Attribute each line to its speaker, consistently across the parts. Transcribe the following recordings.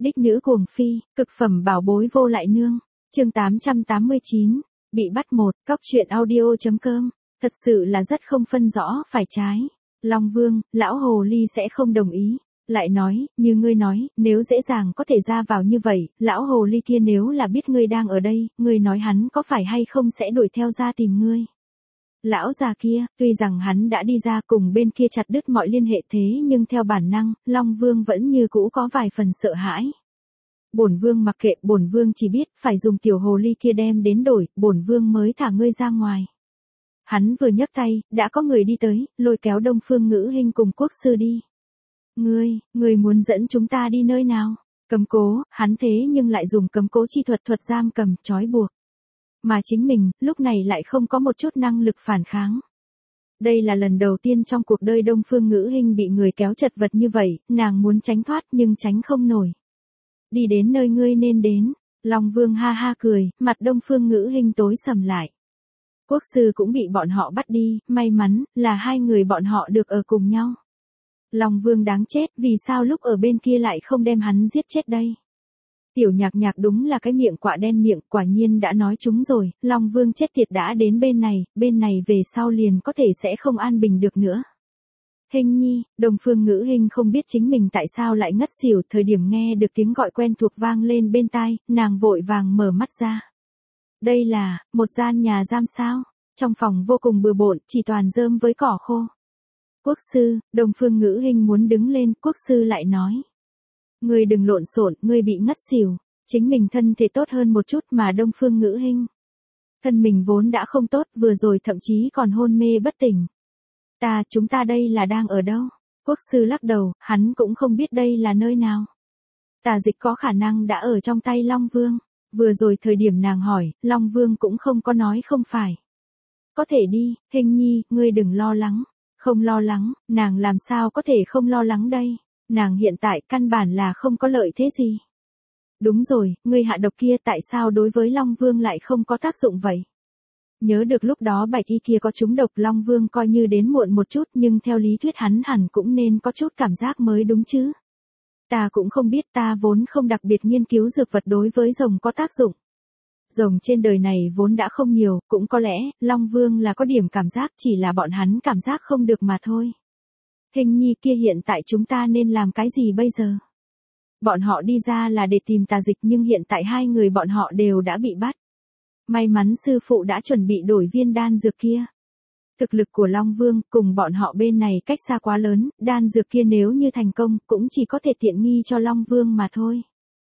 Speaker 1: Đích nữ cuồng phi, cực phẩm bảo bối vô lại nương. Chương 889, bị bắt một, cóc truyện audio.com. Thật sự là rất không phân rõ phải trái. Long Vương, lão hồ ly sẽ không đồng ý. Lại nói, như ngươi nói, nếu dễ dàng có thể ra vào như vậy, lão hồ ly kia nếu là biết ngươi đang ở đây, ngươi nói hắn có phải hay không sẽ đuổi theo ra tìm ngươi. Lão già kia, tuy rằng hắn đã đi ra cùng bên kia chặt đứt mọi liên hệ thế nhưng theo bản năng, Long Vương vẫn như cũ có vài phần sợ hãi. Bổn Vương mặc kệ, bổn Vương chỉ biết phải dùng tiểu hồ ly kia đem đến đổi, bổn Vương mới thả ngươi ra ngoài. Hắn vừa nhấc tay, đã có người đi tới, lôi kéo Đông Phương Ngữ Hinh cùng Quốc sư đi. Ngươi muốn dẫn chúng ta đi nơi nào? Cấm cố, hắn thế nhưng lại dùng cấm cố chi thuật giam cầm, trói buộc. Mà chính mình, lúc này lại không có một chút năng lực phản kháng. Đây là lần đầu tiên trong cuộc đời Đông Phương Ngữ Hinh bị người kéo chật vật như vậy, nàng muốn tránh thoát nhưng tránh không nổi. Đi đến nơi ngươi nên đến. Long Vương ha ha cười, mặt Đông Phương Ngữ Hinh tối sầm lại. Quốc sư cũng bị bọn họ bắt đi, may mắn là hai người bọn họ được ở cùng nhau. Long Vương đáng chết, vì sao lúc ở bên kia lại không đem hắn giết chết đây? Tiểu Nhạc Nhạc đúng là cái miệng quạ đen miệng, quả nhiên đã nói chúng rồi, Long Vương chết tiệt đã đến bên này về sau liền có thể sẽ không an bình được nữa. Hinh nhi, Đông Phương Ngữ Hinh không biết chính mình tại sao lại ngất xỉu, thời điểm nghe được tiếng gọi quen thuộc vang lên bên tai, nàng vội vàng mở mắt ra. Đây là, một gian nhà giam sao? Trong phòng vô cùng bừa bộn, chỉ toàn rơm với cỏ khô. Quốc sư, Đông Phương Ngữ Hinh muốn đứng lên, quốc sư lại nói. Ngươi đừng lộn xộn, ngươi bị ngất xỉu, chính mình thân thể tốt hơn một chút mà Đông Phương Ngữ Hinh. Thân mình vốn đã không tốt, vừa rồi thậm chí còn hôn mê bất tỉnh. Chúng ta đây là đang ở đâu? Quốc sư lắc đầu, hắn cũng không biết đây là nơi nào. Tà dịch có khả năng đã ở trong tay Long Vương. Vừa rồi thời điểm nàng hỏi, Long Vương cũng không có nói không phải. Có thể đi, Hinh nhi, ngươi đừng lo lắng. Không lo lắng, nàng làm sao có thể không lo lắng đây? Nàng hiện tại căn bản là không có lợi thế gì. Đúng rồi, ngươi hạ độc kia tại sao đối với Long Vương lại không có tác dụng vậy? Nhớ được lúc đó bạch y kia có trúng độc, Long Vương coi như đến muộn một chút nhưng theo lý thuyết hắn hẳn cũng nên có chút cảm giác mới đúng chứ. Ta cũng không biết, ta vốn không đặc biệt nghiên cứu dược vật đối với rồng có tác dụng. Rồng trên đời này vốn đã không nhiều, cũng có lẽ, Long Vương là có điểm cảm giác, chỉ là bọn hắn cảm giác không được mà thôi. Hinh nhi kia, hiện tại chúng ta nên làm cái gì bây giờ? Bọn họ đi ra là để tìm tà dịch nhưng hiện tại hai người bọn họ đều đã bị bắt. May mắn sư phụ đã chuẩn bị đổi viên đan dược kia. Thực lực của Long Vương cùng bọn họ bên này cách xa quá lớn, đan dược kia nếu như thành công cũng chỉ có thể tiện nghi cho Long Vương mà thôi.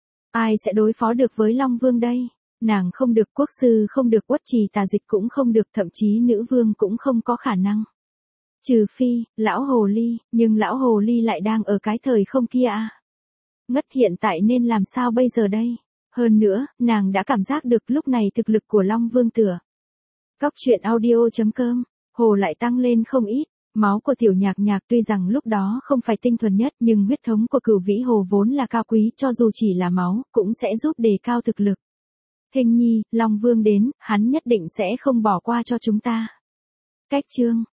Speaker 1: Ai sẽ đối phó được với Long Vương đây? Nàng không được, quốc sư không được, uất trì tà dịch cũng không được, thậm chí nữ vương cũng không có khả năng. Trừ phi, lão hồ ly, nhưng lão hồ ly lại đang ở cái thời không kia à. Ngất hiện tại nên làm sao bây giờ đây? Hơn nữa, nàng đã cảm giác được lúc này thực lực của Long Vương tựa. Cóc truyện audio.com, hồ lại tăng lên không ít. Máu của Tiểu Nhạc Nhạc tuy rằng lúc đó không phải tinh thuần nhất nhưng huyết thống của Cửu Vĩ Hồ vốn là cao quý, cho dù chỉ là máu, cũng sẽ giúp đề cao thực lực. Hinh nhi, Long Vương đến, hắn nhất định sẽ không bỏ qua cho chúng ta. Cách chương